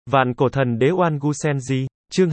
Vạn cổ thần đế Oan Gu Senji, chương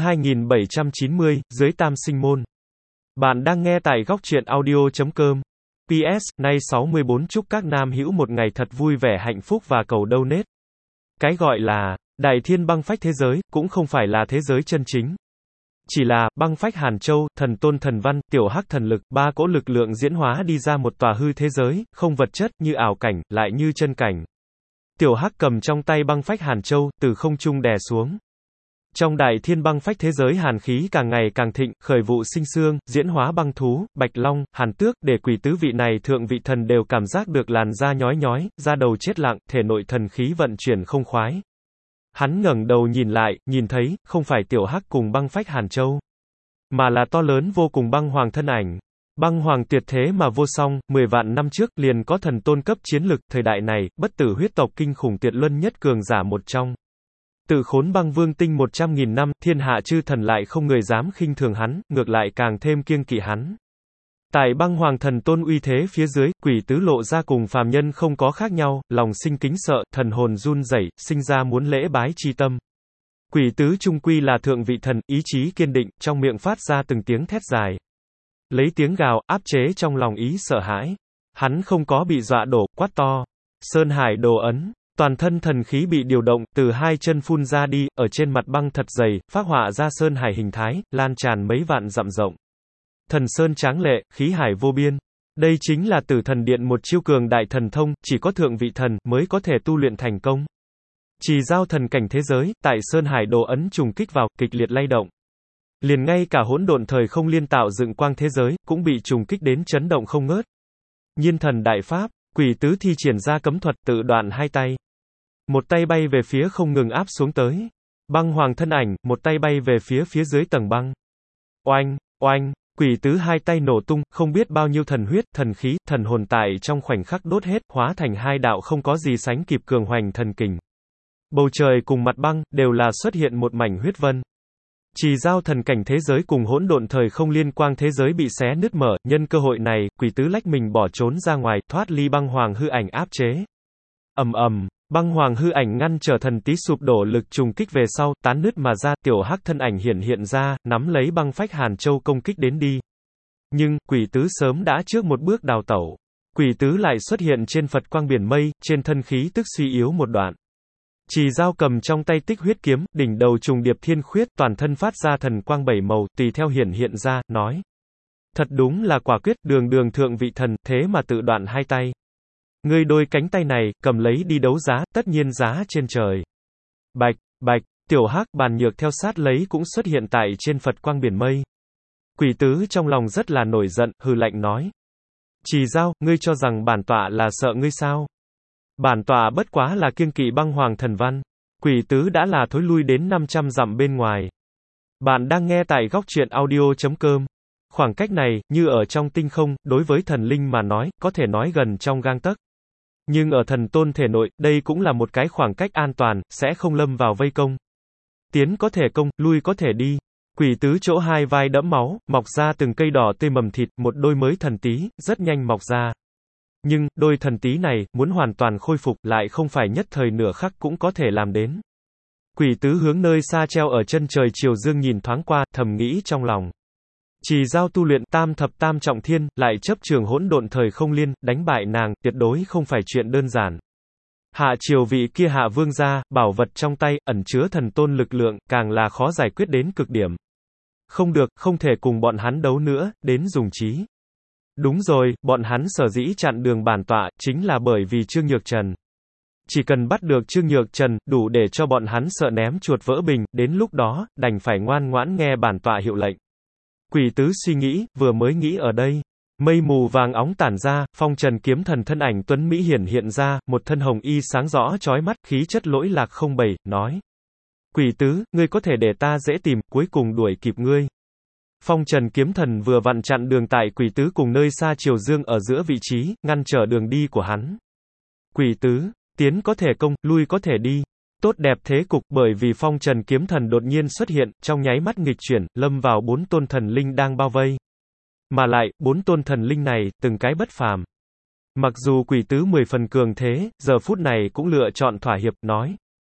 2790, dưới tam sinh môn. Bạn đang nghe tại góc truyện audio.com. PS, nay 64 chúc các nam hữu một ngày thật vui vẻ hạnh phúc và cầu donate. Cái gọi là Đại Thiên băng phách thế giới, cũng không phải là thế giới chân chính. Chỉ là, băng phách Hàn Châu, thần tôn thần văn, tiểu hắc thần lực, ba cỗ lực lượng diễn hóa đi ra một tòa hư thế giới, không vật chất, như ảo cảnh, lại như chân cảnh. Tiểu hắc cầm trong tay băng phách Hàn Châu, từ không trung đè xuống. Trong Đại Thiên băng phách thế giới hàn khí càng ngày càng thịnh, khởi vụ sinh xương, diễn hóa băng thú, bạch long, hàn tước, để quỷ tứ vị này thượng vị thần đều cảm giác được làn da nhói nhói, da đầu chết lặng, thể nội thần khí vận chuyển không khoái. Hắn ngẩng đầu nhìn lại, nhìn thấy, không phải tiểu hắc cùng băng phách Hàn Châu, mà là to lớn vô cùng băng hoàng thân ảnh. Băng hoàng tuyệt thế mà vô song, 10 vạn năm trước, liền có thần tôn cấp chiến lực, thời đại này, bất tử huyết tộc kinh khủng tuyệt luân nhất cường giả một trong. Tự khốn băng vương tinh 100.000 năm, thiên hạ chư thần lại không người dám khinh thường hắn, ngược lại càng thêm kiêng kỵ hắn. Tại băng hoàng thần tôn uy thế phía dưới, quỷ tứ lộ ra cùng phàm nhân không có khác nhau, lòng sinh kính sợ, thần hồn run rẩy, sinh ra muốn lễ bái chi tâm. Quỷ tứ trung quy là thượng vị thần, ý chí kiên định, trong miệng phát ra từng tiếng thét dài. Lấy tiếng gào, áp chế trong lòng ý sợ hãi. Hắn không có bị dọa đổ, quát to. Sơn hải đồ ấn. Toàn thân thần khí bị điều động, từ hai chân phun ra đi, ở trên mặt băng thật dày, phác họa ra sơn hải hình thái, lan tràn mấy vạn dặm rộng. Thần sơn tráng lệ, khí hải vô biên. Đây chính là Tử Thần Điện một chiêu cường đại thần thông, chỉ có thượng vị thần mới có thể tu luyện thành công. Trì giao thần cảnh thế giới, tại sơn hải đồ ấn trùng kích vào, kịch liệt lay động. Liền ngay cả hỗn độn thời không liên tạo dựng quang thế giới, cũng bị trùng kích đến chấn động không ngớt. Nhiên thần đại pháp, quỷ tứ thi triển ra cấm thuật tự đoạn hai tay. Một tay bay về phía không ngừng áp xuống tới. Băng hoàng thân ảnh, một tay bay về phía dưới tầng băng. Oanh, oanh, quỷ tứ hai tay nổ tung, không biết bao nhiêu thần huyết, thần khí, thần hồn tại trong khoảnh khắc đốt hết, hóa thành hai đạo không có gì sánh kịp cường hoành thần kình. Bầu trời cùng mặt băng, đều là xuất hiện một mảnh huyết vân. Trì giao thần cảnh thế giới cùng hỗn độn thời không liên quang thế giới bị xé nứt mở, nhân cơ hội này, quỷ tứ lách mình bỏ trốn ra ngoài, thoát ly băng hoàng hư ảnh áp chế. Ầm ầm, băng hoàng hư ảnh ngăn trở thần tí sụp đổ lực trùng kích về sau, tán nứt mà ra, tiểu hắc thân ảnh hiện ra, nắm lấy băng phách Hàn Châu công kích đến đi. Nhưng, quỷ tứ sớm đã trước một bước đào tẩu. Quỷ tứ lại xuất hiện trên Phật quang biển mây, trên thân khí tức suy yếu một đoạn. Trì giao cầm trong tay tích huyết kiếm, đỉnh đầu trùng điệp thiên khuyết, toàn thân phát ra thần quang bảy màu, tùy theo hiện ra, nói. Thật đúng là quả quyết, đường đường thượng vị thần, thế mà tự đoạn hai tay. Ngươi đôi cánh tay này, cầm lấy đi đấu giá, tất nhiên giá trên trời. Bạch, bạch, tiểu hắc bàn nhược theo sát lấy cũng xuất hiện tại trên Phật quang biển mây. Quỷ tứ trong lòng rất là nổi giận, hừ lạnh nói. Trì giao, ngươi cho rằng bản tọa là sợ ngươi sao? Bản tọa bất quá là kiêng kỵ băng hoàng thần văn. Quỷ tứ đã là thối lui đến 500 dặm bên ngoài. Bạn đang nghe tại góc truyện audio.com. Khoảng cách này, như ở trong tinh không, đối với thần linh mà nói, có thể nói gần trong gang tấc. Nhưng ở thần tôn thể nội, đây cũng là một cái khoảng cách an toàn, sẽ không lâm vào vây công. Tiến có thể công, lui có thể đi. Quỷ tứ chỗ hai vai đẫm máu, mọc ra từng cây đỏ tươi mầm thịt, một đôi mới thần tí, rất nhanh mọc ra. Nhưng, đôi thần tí này, muốn hoàn toàn khôi phục, lại không phải nhất thời nửa khắc cũng có thể làm đến. Quỷ tứ hướng nơi xa treo ở chân trời chiều dương nhìn thoáng qua, thầm nghĩ trong lòng. Trì giao tu luyện tam thập tam trọng thiên, lại chấp trường hỗn độn thời không liên, đánh bại nàng, tuyệt đối không phải chuyện đơn giản. Hạ triều vị kia hạ vương gia, bảo vật trong tay, ẩn chứa thần tôn lực lượng, càng là khó giải quyết đến cực điểm. Không được, không thể cùng bọn hắn đấu nữa, đến dùng trí. Đúng rồi, bọn hắn sở dĩ chặn đường bản tọa, chính là bởi vì Trương Nhược Trần. Chỉ cần bắt được Trương Nhược Trần, đủ để cho bọn hắn sợ ném chuột vỡ bình, đến lúc đó, đành phải ngoan ngoãn nghe bản tọa hiệu lệnh. Quỷ tứ suy nghĩ, vừa mới nghĩ ở đây. Mây mù vàng óng tản ra, phong trần kiếm thần thân ảnh tuấn Mỹ hiện ra, một thân hồng y sáng rõ chói mắt, khí chất lỗi lạc không bầy, nói. Quỷ tứ, ngươi có thể để ta dễ tìm, cuối cùng đuổi kịp ngươi. Phong trần kiếm thần vừa vặn chặn đường tại quỷ tứ cùng nơi xa triều dương ở giữa vị trí, ngăn trở đường đi của hắn. Quỷ tứ, tiến có thể công, lui có thể đi. Tốt đẹp thế cục, bởi vì phong trần kiếm thần đột nhiên xuất hiện, trong nháy mắt nghịch chuyển, lâm vào 4 tôn thần linh đang bao vây. Mà lại, 4 tôn thần linh này, từng cái bất phàm. Mặc dù quỷ tứ 10 phần cường thế, giờ phút này cũng lựa chọn thỏa hiệp, nói.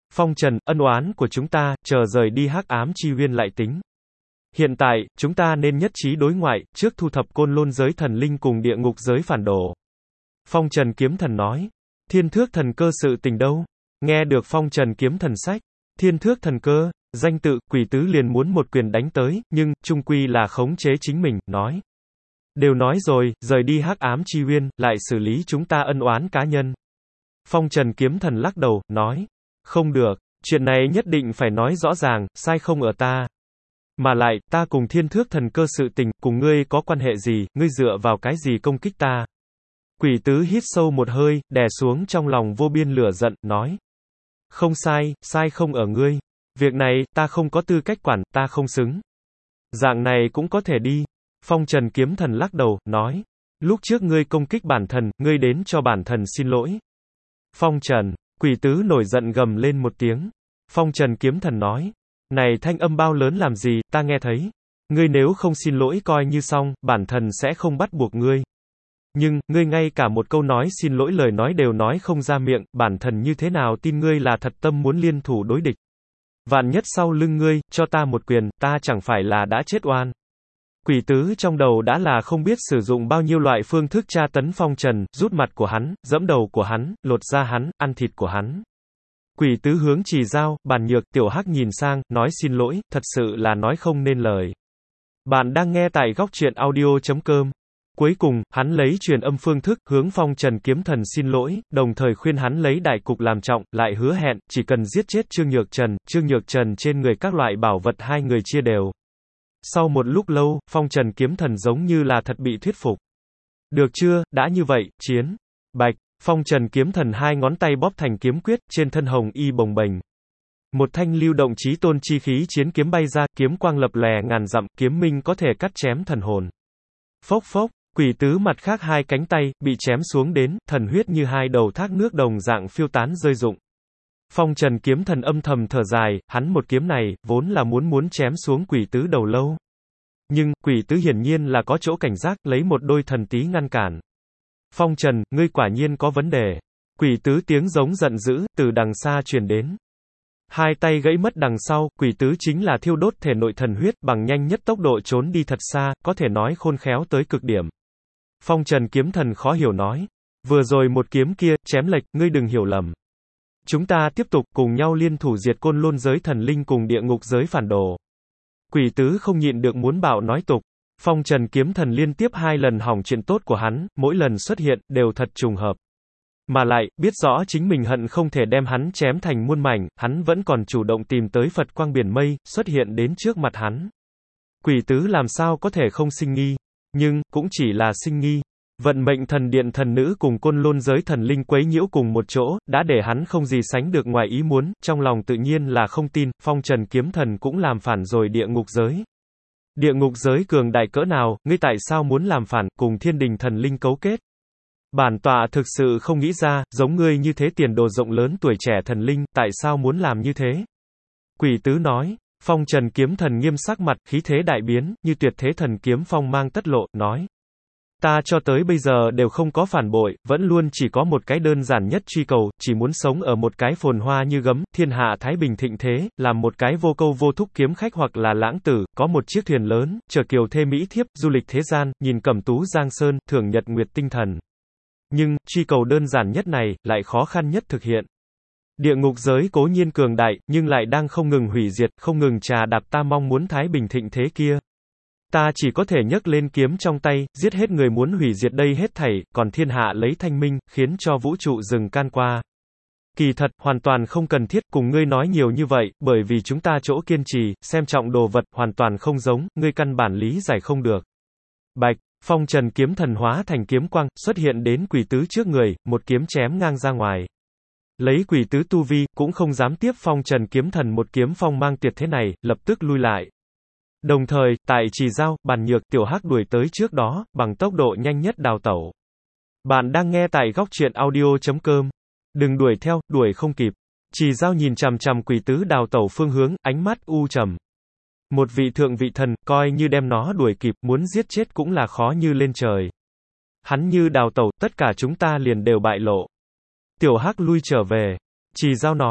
Phong Trần, ân oán của chúng ta, chờ rời đi Hắc Ám Chi Uyên lại tính. Hiện tại, chúng ta nên nhất trí đối ngoại, trước thu thập Côn Lôn giới thần linh cùng địa ngục giới phản đồ. Phong Trần Kiếm Thần nói. Thiên Thước Thần Cơ sự tình đâu? Nghe được Phong Trần Kiếm Thần sách. Thiên Thước Thần Cơ, danh tự, quỷ tứ liền muốn một quyền đánh tới, nhưng, trung quy là khống chế chính mình, nói. Đều nói rồi, rời đi Hắc Ám Chi Uyên, lại xử lý chúng ta ân oán cá nhân. Phong Trần Kiếm Thần lắc đầu, nói. Không được, chuyện này nhất định phải nói rõ ràng, sai không ở ta. Mà lại, ta cùng Thiên Thước Thần Cơ sự tình, cùng ngươi có quan hệ gì, ngươi dựa vào cái gì công kích ta? Quỷ tứ hít sâu một hơi, đè xuống trong lòng vô biên lửa giận, nói. Không sai, sai không ở ngươi. Việc này, ta không có tư cách quản, ta không xứng. Dạng này cũng có thể đi. Phong Trần Kiếm Thần lắc đầu, nói. Lúc trước ngươi công kích bản thần, ngươi đến cho bản thần xin lỗi. Phong Trần, quỷ tứ nổi giận gầm lên một tiếng. Phong Trần Kiếm Thần nói. Này thanh âm bao lớn làm gì, ta nghe thấy. Ngươi nếu không xin lỗi coi như xong, bản thần sẽ không bắt buộc ngươi. Nhưng, ngươi ngay cả một câu nói xin lỗi lời nói đều nói không ra miệng, bản thần như thế nào tin ngươi là thật tâm muốn liên thủ đối địch. Vạn nhất sau lưng ngươi, cho ta một quyền, ta chẳng phải là đã chết oan. Quỷ tứ trong đầu đã là không biết sử dụng bao nhiêu loại phương thức tra tấn Phong Trần, rút mặt của hắn, giẫm đầu của hắn, lột da hắn, ăn thịt của hắn. Quỷ tứ hướng Trì Dao, Bàn Nhược, Tiểu Hắc nhìn sang, nói xin lỗi, thật sự là nói không nên lời. Bạn đang nghe tại góc truyện audio.com. Cuối cùng, hắn lấy truyền âm phương thức, hướng Phong Trần Kiếm Thần xin lỗi, đồng thời khuyên hắn lấy đại cục làm trọng, lại hứa hẹn, chỉ cần giết chết Trương Nhược Trần trên người các loại bảo vật hai người chia đều. Sau một lúc lâu, Phong Trần Kiếm Thần giống như là thật bị thuyết phục. Được chưa, đã như vậy, chiến. Bạch, Phong Trần Kiếm Thần hai ngón tay bóp thành kiếm quyết, trên thân hồng y bồng bềnh. Một thanh lưu động chí tôn chi khí chiến kiếm bay ra, kiếm quang lập lòe ngàn dặm, kiếm minh có thể cắt chém thần hồn. Phốc phốc, quỷ tứ mặt khác hai cánh tay, bị chém xuống đến, thần huyết như hai đầu thác nước đồng dạng phiêu tán rơi rụng. Phong Trần Kiếm Thần âm thầm thở dài, hắn một kiếm này, vốn là muốn chém xuống quỷ tứ đầu lâu. Nhưng, quỷ tứ hiển nhiên là có chỗ cảnh giác, lấy một đôi thần tí ngăn cản. Phong Trần, ngươi quả nhiên có vấn đề. Quỷ tứ tiếng giống giận dữ, từ đằng xa truyền đến. Hai tay gãy mất đằng sau, quỷ tứ chính là thiêu đốt thể nội thần huyết, bằng nhanh nhất tốc độ trốn đi thật xa, có thể nói khôn khéo tới cực điểm. Phong Trần Kiếm Thần khó hiểu nói. Vừa rồi một kiếm kia, chém lệch, ngươi đừng hiểu lầm. Chúng ta tiếp tục, cùng nhau liên thủ diệt Côn Lôn giới thần linh cùng địa ngục giới phản đồ. Quỷ tứ không nhịn được muốn bạo nói tục. Phong Trần Kiếm Thần liên tiếp hai lần hỏng chuyện tốt của hắn, mỗi lần xuất hiện, đều thật trùng hợp. Mà lại, biết rõ chính mình hận không thể đem hắn chém thành muôn mảnh, hắn vẫn còn chủ động tìm tới Phật quang biển mây, xuất hiện đến trước mặt hắn. Quỷ tứ làm sao có thể không sinh nghi. Nhưng, cũng chỉ là sinh nghi. Vận mệnh thần điện thần nữ cùng Côn Lôn giới thần linh quấy nhiễu cùng một chỗ, đã để hắn không gì sánh được ngoài ý muốn, trong lòng tự nhiên là không tin, Phong Trần Kiếm Thần cũng làm phản rồi địa ngục giới. Địa ngục giới cường đại cỡ nào, ngươi tại sao muốn làm phản, cùng thiên đình thần linh cấu kết? Bản tọa thực sự không nghĩ ra, giống ngươi như thế tiền đồ rộng lớn tuổi trẻ thần linh, tại sao muốn làm như thế? Quỷ tứ nói. Phong Trần Kiếm Thần nghiêm sắc mặt, khí thế đại biến, như tuyệt thế thần kiếm phong mang tất lộ, nói. Ta cho tới bây giờ đều không có phản bội, vẫn luôn chỉ có một cái đơn giản nhất truy cầu, chỉ muốn sống ở một cái phồn hoa như gấm, thiên hạ thái bình thịnh thế, làm một cái vô câu vô thúc kiếm khách hoặc là lãng tử, có một chiếc thuyền lớn, chở kiều thê mỹ thiếp, du lịch thế gian, nhìn cẩm tú giang sơn, thưởng nhật nguyệt tinh thần. Nhưng, truy cầu đơn giản nhất này, lại khó khăn nhất thực hiện. Địa ngục giới cố nhiên cường đại, nhưng lại đang không ngừng hủy diệt, không ngừng trà đạp ta mong muốn thái bình thịnh thế kia. Ta chỉ có thể nhấc lên kiếm trong tay, giết hết người muốn hủy diệt đây hết thảy, còn thiên hạ lấy thanh minh, khiến cho vũ trụ dừng can qua. Kỳ thật, hoàn toàn không cần thiết cùng ngươi nói nhiều như vậy, bởi vì chúng ta chỗ kiên trì, xem trọng đồ vật, hoàn toàn không giống, ngươi căn bản lý giải không được. Bạch, Phong Trần Kiếm Thần hóa thành kiếm quang, xuất hiện đến quỷ tứ trước người, một kiếm chém ngang ra ngoài. Lấy quỷ tứ tu vi, cũng không dám tiếp Phong Trần Kiếm Thần một kiếm phong mang tuyệt thế này, lập tức lui lại. Đồng thời, tại Trì Dao, Bàn Nhược, Tiểu Hắc đuổi tới trước đó, bằng tốc độ nhanh nhất đào tẩu. Bạn đang nghe tại góc truyện audio.com. Đừng đuổi theo, đuổi không kịp. Trì Dao nhìn chằm chằm quỷ tứ đào tẩu phương hướng, ánh mắt u trầm. Một vị thượng vị thần, coi như đem nó đuổi kịp, muốn giết chết cũng là khó như lên trời. Hắn như đào tẩu, tất cả chúng ta liền đều bại lộ. Tiểu Hắc lui trở về. Trì Dao nói,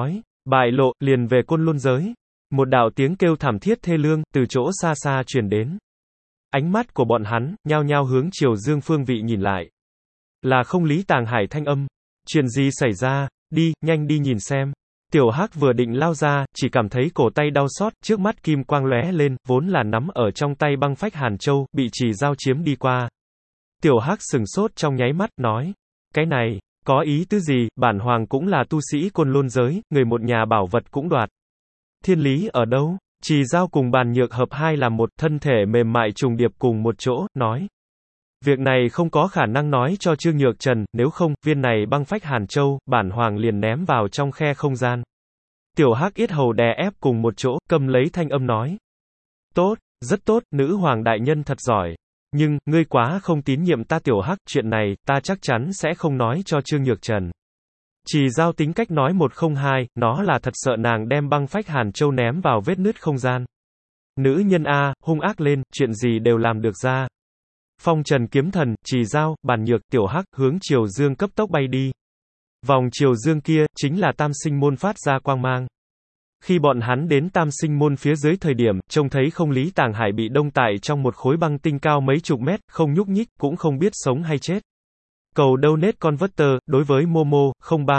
Bại lộ, liền về Côn Lôn giới. Một đạo tiếng kêu thảm thiết thê lương, từ chỗ xa xa truyền đến. Ánh mắt của bọn hắn, nhao nhao hướng Triều Dương phương vị nhìn lại. Là không Lý Tàng Hải thanh âm. Chuyện gì xảy ra, đi, nhanh đi nhìn xem. Tiểu Hắc vừa định lao ra, chỉ cảm thấy cổ tay đau xót, trước mắt kim quang lóe lên, vốn là nắm ở trong tay băng phách Hàn Châu, bị Trì Dao chiếm đi qua. Tiểu Hắc sừng sốt trong nháy mắt, nói. Cái này, có ý tứ gì, bản hoàng cũng là tu sĩ Côn Lôn giới, người một nhà bảo vật cũng đoạt. Thiên lý ở đâu? Trì Dao cùng Bàn Nhược hợp hai làm một, thân thể mềm mại trùng điệp cùng một chỗ, nói. Việc này không có khả năng nói cho Trương Nhược Trần, nếu không, viên này băng phách Hàn Châu, bản hoàng liền ném vào trong khe không gian. Tiểu Hắc yết hầu đè ép cùng một chỗ, cầm lấy thanh âm nói. Tốt, rất tốt, nữ hoàng đại nhân thật giỏi. Nhưng, ngươi quá không tín nhiệm ta Tiểu Hắc, chuyện này, ta chắc chắn sẽ không nói cho Trương Nhược Trần. Trì Dao tính cách nói 102, nó là thật sợ nàng đem băng phách Hàn Châu ném vào vết nứt không gian. Nữ nhân A, hung ác lên, chuyện gì đều làm được ra. Phong Trần kiếm thần, Trì Dao, Bàn Nhược, Tiểu Hắc, hướng Triều Dương cấp tốc bay đi. Vòng Triều Dương kia, chính là Tam Sinh Môn phát ra quang mang. Khi bọn hắn đến Tam Sinh Môn phía dưới thời điểm, trông thấy không Lý Tàng Hải bị đông tại trong một khối băng tinh cao mấy chục mét, không nhúc nhích, cũng không biết sống hay chết. Cầu donate converter, đối với Momo,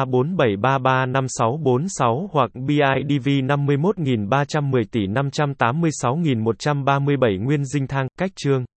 0347335646 hoặc BIDV 51310 tỷ 586.137 nguyên dinh thang, cách chương.